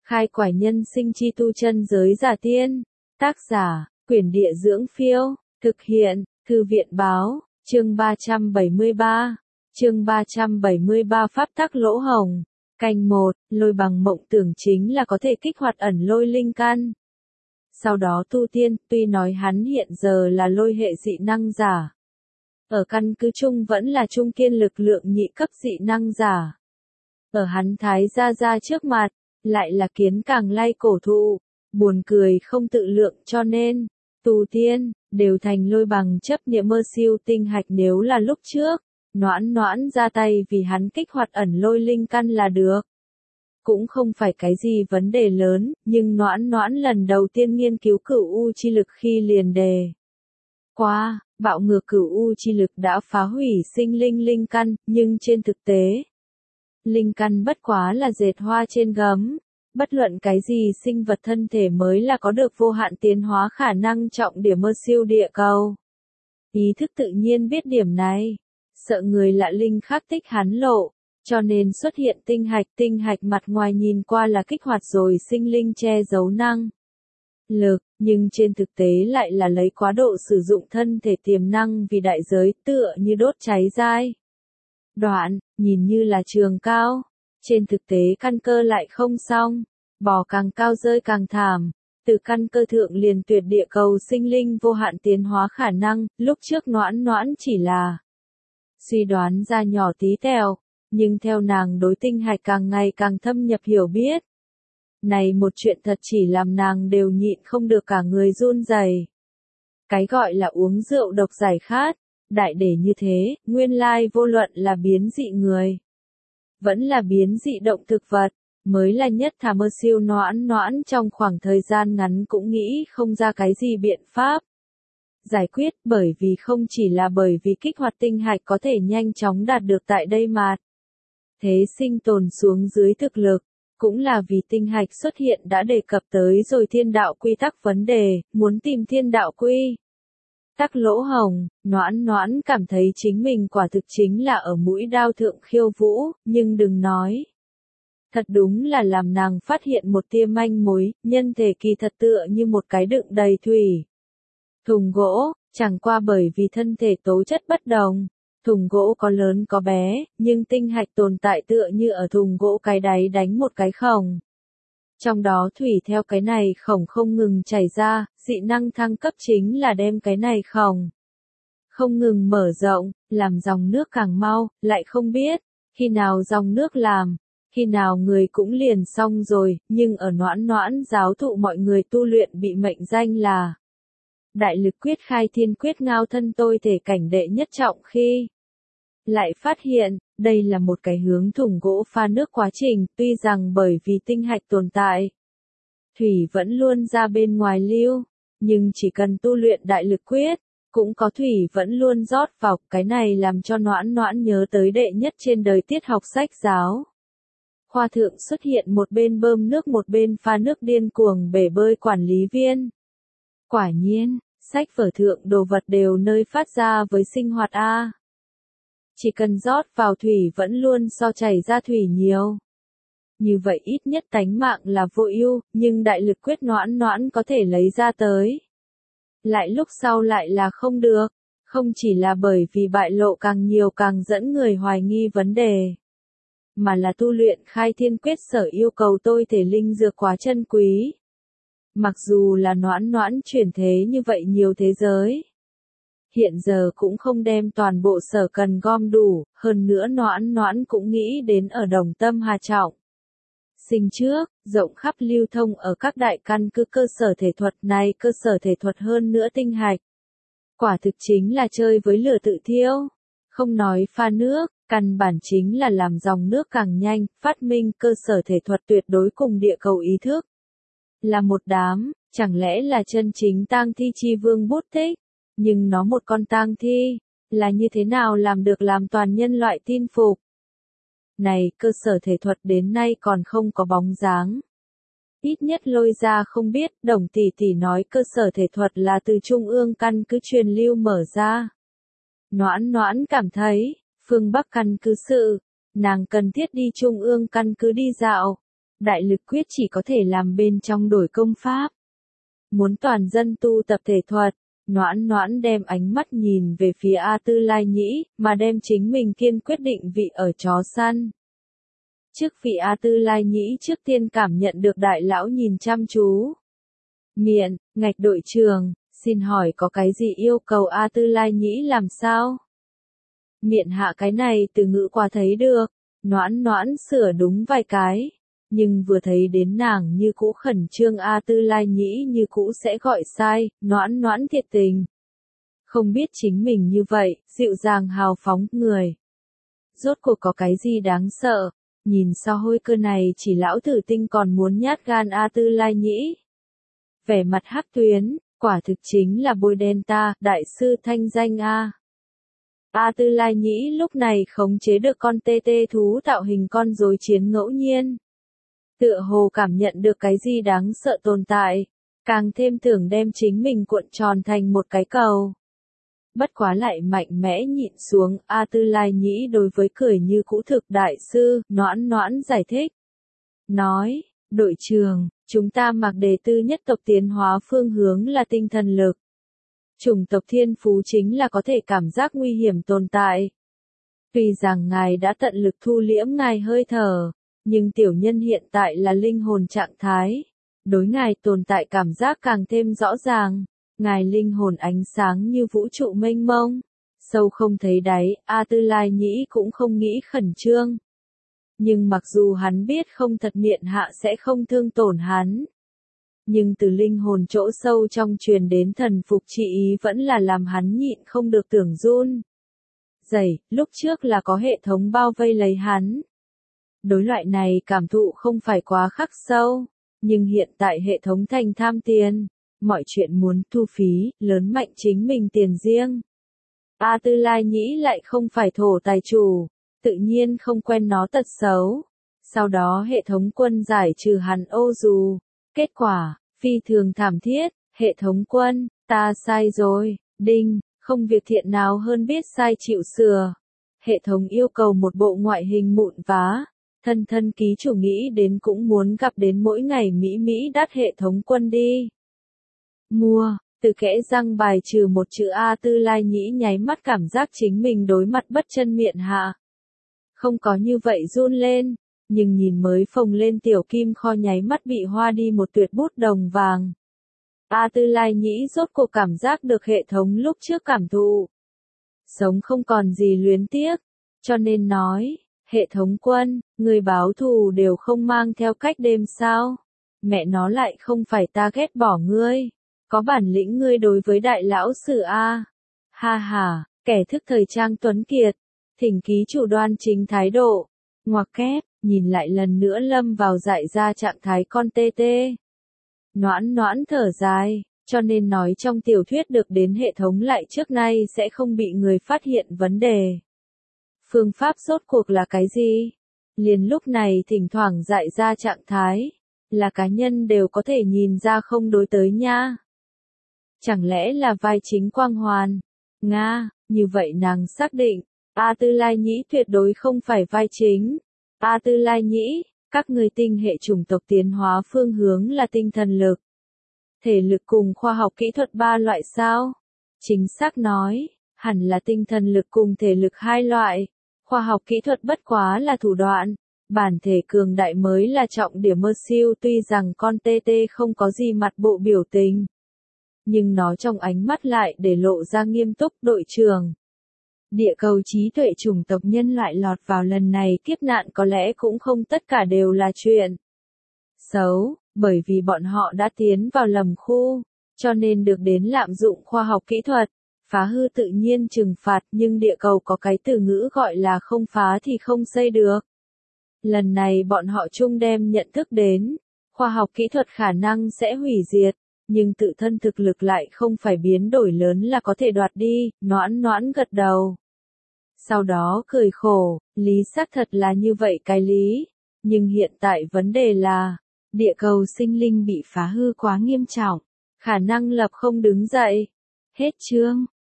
Khai quải nhân sinh chi tu chân giới giả tiên. Tác giả, Quyển Địa Dưỡng Phiêu. Thực hiện, Thư viện Báo. Chương 373. Chương 373 Pháp tắc lỗ hổng. Canh 1, lôi bằng mộng tưởng chính là có thể kích hoạt ẩn lôi linh căn. Sau đó tu tiên, tuy nói hắn hiện giờ là lôi hệ dị năng giả. Ở căn cứ chung vẫn là trung kiên lực lượng nhị cấp dị năng giả. Ở hắn thái gia trước mặt, lại là kiến càng lay cổ thụ, buồn cười không tự lượng, cho nên, tu tiên, đều thành lôi bằng chấp niệm mơ siêu tinh hạch. Nếu là lúc trước, Noãn ra tay vì hắn kích hoạt ẩn lôi linh căn là được. Cũng không phải cái gì vấn đề lớn, nhưng Noãn lần đầu tiên nghiên cứu cửu u chi lực khi liền đề qua, bạo ngược cửu u chi lực đã phá hủy sinh linh căn, nhưng trên thực tế, linh căn bất quá là dệt hoa trên gấm, bất luận cái gì sinh vật thân thể mới là có được vô hạn tiến hóa khả năng, trọng điểm mơ siêu địa cầu. Ý thức tự nhiên biết điểm này, sợ người lạ linh khắc tích hắn lộ, cho nên xuất hiện tinh hạch mặt ngoài nhìn qua là kích hoạt rồi sinh linh che giấu năng lực, nhưng trên thực tế lại là lấy quá độ sử dụng thân thể tiềm năng vì đại giới, tựa như đốt cháy dai đoạn, nhìn như là trường cao, trên thực tế căn cơ lại không xong, bò càng cao rơi càng thảm, từ căn cơ thượng liền tuyệt địa cầu sinh linh vô hạn tiến hóa khả năng. Lúc trước Noãn chỉ là suy đoán ra nhỏ tí tẹo, nhưng theo nàng đối tinh hạch càng ngày càng thâm nhập hiểu biết, này một chuyện thật chỉ làm nàng đều nhịn không được cả người run rẩy. Cái gọi là uống rượu độc giải khát, đại để như thế, nguyên lai vô luận là biến dị người, vẫn là biến dị động thực vật, mới là nhất thà mơ siêu. Noãn trong khoảng thời gian ngắn cũng nghĩ không ra cái gì biện pháp giải quyết, bởi vì không chỉ là bởi vì kích hoạt tinh hạch có thể nhanh chóng đạt được tại đây mà thế sinh tồn xuống dưới thực lực, cũng là vì tinh hạch xuất hiện đã đề cập tới rồi thiên đạo quy tắc vấn đề, muốn tìm thiên đạo quy tắc lỗ hổng. Noãn cảm thấy chính mình quả thực chính là ở mũi đao thượng khiêu vũ, nhưng đừng nói. Thật đúng là làm nàng phát hiện một tia manh mối, nhân thể kỳ thật tựa như một cái đựng đầy thủy thùng gỗ, chẳng qua bởi vì thân thể tố chất bất đồng. Thùng gỗ có lớn có bé, nhưng tinh hạch tồn tại tựa như ở thùng gỗ cái đáy đánh một cái khổng. Trong đó thủy theo cái này khổng không ngừng chảy ra, dị năng thăng cấp chính là đem cái này khổng không ngừng mở rộng, làm dòng nước càng mau, lại không biết, khi nào dòng nước làm, khi nào người cũng liền xong rồi, nhưng ở Noãn giáo thụ mọi người tu luyện bị mệnh danh là Đại lực quyết khai thiên quyết ngao thân tôi thể cảnh đệ nhất trọng khi lại phát hiện, đây là một cái hướng thùng gỗ pha nước quá trình, tuy rằng bởi vì tinh hạch tồn tại, thủy vẫn luôn ra bên ngoài lưu, nhưng chỉ cần tu luyện đại lực quyết, cũng có thủy vẫn luôn rót vào, cái này làm cho Noãn nhớ tới đệ nhất trên đời tiết học sách giáo. Khoa thượng xuất hiện một bên bơm nước một bên pha nước điên cuồng bể bơi quản lý viên. Quả nhiên, sách vở thượng đồ vật đều nơi phát ra với sinh hoạt A. Chỉ cần rót vào thủy vẫn luôn so chảy ra thủy nhiều. Như vậy ít nhất tánh mạng là vô ưu, nhưng đại lực quyết Noãn có thể lấy ra tới. Lại lúc sau lại là không được, không chỉ là bởi vì bại lộ càng nhiều càng dẫn người hoài nghi vấn đề, mà là tu luyện khai thiên quyết sở yêu cầu tôi thể linh dược quá chân quý. Mặc dù là Noãn chuyển thế như vậy nhiều thế giới, hiện giờ cũng không đem toàn bộ sở cần gom đủ, hơn nữa Noãn cũng nghĩ đến ở Đồng Tâm Hà Trọng sinh trước, rộng khắp lưu thông ở các đại căn cứ cơ sở thể thuật này, cơ sở thể thuật hơn nữa tinh hạch. Quả thực chính là chơi với lửa tự thiêu, không nói pha nước, căn bản chính là làm dòng nước càng nhanh, phát minh cơ sở thể thuật tuyệt đối cùng địa cầu ý thức. Là một đám, chẳng lẽ là chân chính tang thi chi vương bút tích, nhưng nó một con tang thi, là như thế nào làm được làm toàn nhân loại tin phục. Này, cơ sở thể thuật đến nay còn không có bóng dáng. Ít nhất Lôi ra không biết, Đồng tỷ tỷ nói cơ sở thể thuật là từ trung ương căn cứ truyền lưu mở ra. Noãn cảm thấy, phương Bắc căn cứ sự, nàng cần thiết đi trung ương căn cứ đi dạo. đại lực quyết chỉ có thể làm bên trong đổi công pháp. Muốn toàn dân tu tập thể thuật, Noãn Noãn đem ánh mắt nhìn về phía A Tư Lai Nhĩ, mà đem chính mình kiên quyết định vị ở chó săn. Trước vị A Tư Lai Nhĩ trước tiên cảm nhận được đại lão nhìn chăm chú. Miệng, ngạch đội trưởng, xin hỏi có cái gì yêu cầu A Tư Lai Nhĩ làm sao? Miệng hạ cái này từ ngữ qua thấy được, Noãn Noãn sửa đúng vài cái. Nhưng vừa thấy đến nàng như cũ khẩn trương A Tư Lai Nhĩ như cũ sẽ gọi sai, Noãn Noãn thiệt tình. Không biết chính mình như vậy, dịu dàng hào phóng người. Rốt cuộc có cái gì đáng sợ, nhìn sao hôi cơ này chỉ lão tử tinh còn muốn nhát gan A Tư Lai Nhĩ. Vẻ mặt hắc tuyến, quả thực chính là bôi đen ta, đại sư thanh danh A. A Tư Lai Nhĩ lúc này khống chế được con tê tê thú tạo hình con rối chiến ngẫu nhiên. Tựa hồ cảm nhận được cái gì đáng sợ tồn tại, càng thêm tưởng đem chính mình cuộn tròn thành một cái cầu. Bất quá lại mạnh mẽ nhịn xuống, A Tư Lai Nhĩ đối với cười như cũ thực đại sư, Noãn Noãn giải thích. Nói, đội trưởng, chúng ta mặc đề tư nhất tộc tiến hóa phương hướng là tinh thần lực. Chủng tộc thiên phú chính là có thể cảm giác nguy hiểm tồn tại. Tuy rằng ngài đã tận lực thu liễm ngài hơi thở, nhưng tiểu nhân hiện tại là linh hồn trạng thái. Đối ngài tồn tại cảm giác càng thêm rõ ràng. Ngài linh hồn ánh sáng như vũ trụ mênh mông. Sâu không thấy đáy, A Tư Lai Nhĩ cũng không nghĩ khẩn trương. Nhưng mặc dù hắn biết không thật miệng hạ sẽ không thương tổn hắn. Nhưng từ linh hồn chỗ sâu trong truyền đến thần phục chi ý vẫn là làm hắn nhịn không được tưởng run. Dày, lúc trước là có hệ thống bao vây lấy hắn. Đối loại này cảm thụ không phải quá khắc sâu, nhưng hiện tại hệ thống thành tham tiền, mọi chuyện muốn thu phí, lớn mạnh chính mình tiền riêng. A Tư Lai Nhĩ lại không phải thổ tài chủ, tự nhiên không quen nó tật xấu. Sau đó hệ thống quân giải trừ hắn ô dù. Kết quả, phi thường thảm thiết, hệ thống quân, ta sai rồi, đinh, không việc thiện nào hơn biết sai chịu sửa. Hệ thống yêu cầu một bộ ngoại hình mụn vá. Thân ký chủ nghĩ đến cũng muốn gặp đến mỗi ngày Mỹ đắt hệ thống quân đi. Mua, từ kẽ răng bài trừ một chữ A Tư Lai Nhĩ nháy mắt cảm giác chính mình đối mặt bất chân miệng hạ. Không có như vậy run lên, nhưng nhìn mới phồng lên tiểu kim kho nháy mắt bị hoa đi một tuyệt bút đồng vàng. A Tư Lai Nhĩ rốt cuộc cảm giác được hệ thống lúc trước cảm thụ. Sống không còn gì luyến tiếc, cho nên nói. Hệ thống quân, người báo thù đều không mang theo cách đêm sao? Mẹ nó lại không phải ta ghét bỏ ngươi. Có bản lĩnh ngươi đối với đại lão sử A. Ha ha, kẻ thức thời trang tuấn kiệt. Thỉnh ký chủ đoan chính thái độ. Ngoặc kép, nhìn lại lần nữa lâm vào dại ra trạng thái con tê tê. Noãn Noãn thở dài, cho nên nói trong tiểu thuyết được đến hệ thống lại trước nay sẽ không bị người phát hiện vấn đề. Phương pháp rốt cuộc là cái gì? Liền lúc này thỉnh thoảng dại ra trạng thái, là cá nhân đều có thể nhìn ra không đối tới nha. Chẳng lẽ là vai chính quang hoàn? Nga, như vậy nàng xác định, A Tư Lai Nhĩ tuyệt đối không phải vai chính. A Tư Lai Nhĩ, các người tinh hệ chủng tộc tiến hóa phương hướng là tinh thần lực. Thể lực cùng khoa học kỹ thuật ba loại sao? Chính xác nói, hẳn là tinh thần lực cùng thể lực hai loại. Khoa học kỹ thuật bất quá là thủ đoạn, bản thể cường đại mới là trọng điểm mơ siêu tuy rằng con tê tê không có gì mặt bộ biểu tình. Nhưng nó trong ánh mắt lại để lộ ra nghiêm túc đội trưởng. Địa cầu trí tuệ chủng tộc nhân loại lọt vào lần này kiếp nạn có lẽ cũng không tất cả đều là chuyện xấu, bởi vì bọn họ đã tiến vào lầm khu, cho nên được đến lạm dụng khoa học kỹ thuật. Phá hư tự nhiên trừng phạt nhưng địa cầu có cái từ ngữ gọi là không phá thì không xây được. Lần này bọn họ chung đem nhận thức đến, khoa học kỹ thuật khả năng sẽ hủy diệt, nhưng tự thân thực lực lại không phải biến đổi lớn là có thể đoạt đi, Noãn Noãn gật đầu. Sau đó cười khổ, lý xác thật là như vậy cái lý, nhưng hiện tại vấn đề là, địa cầu sinh linh bị phá hư quá nghiêm trọng, khả năng lập không đứng dậy. Hết chương.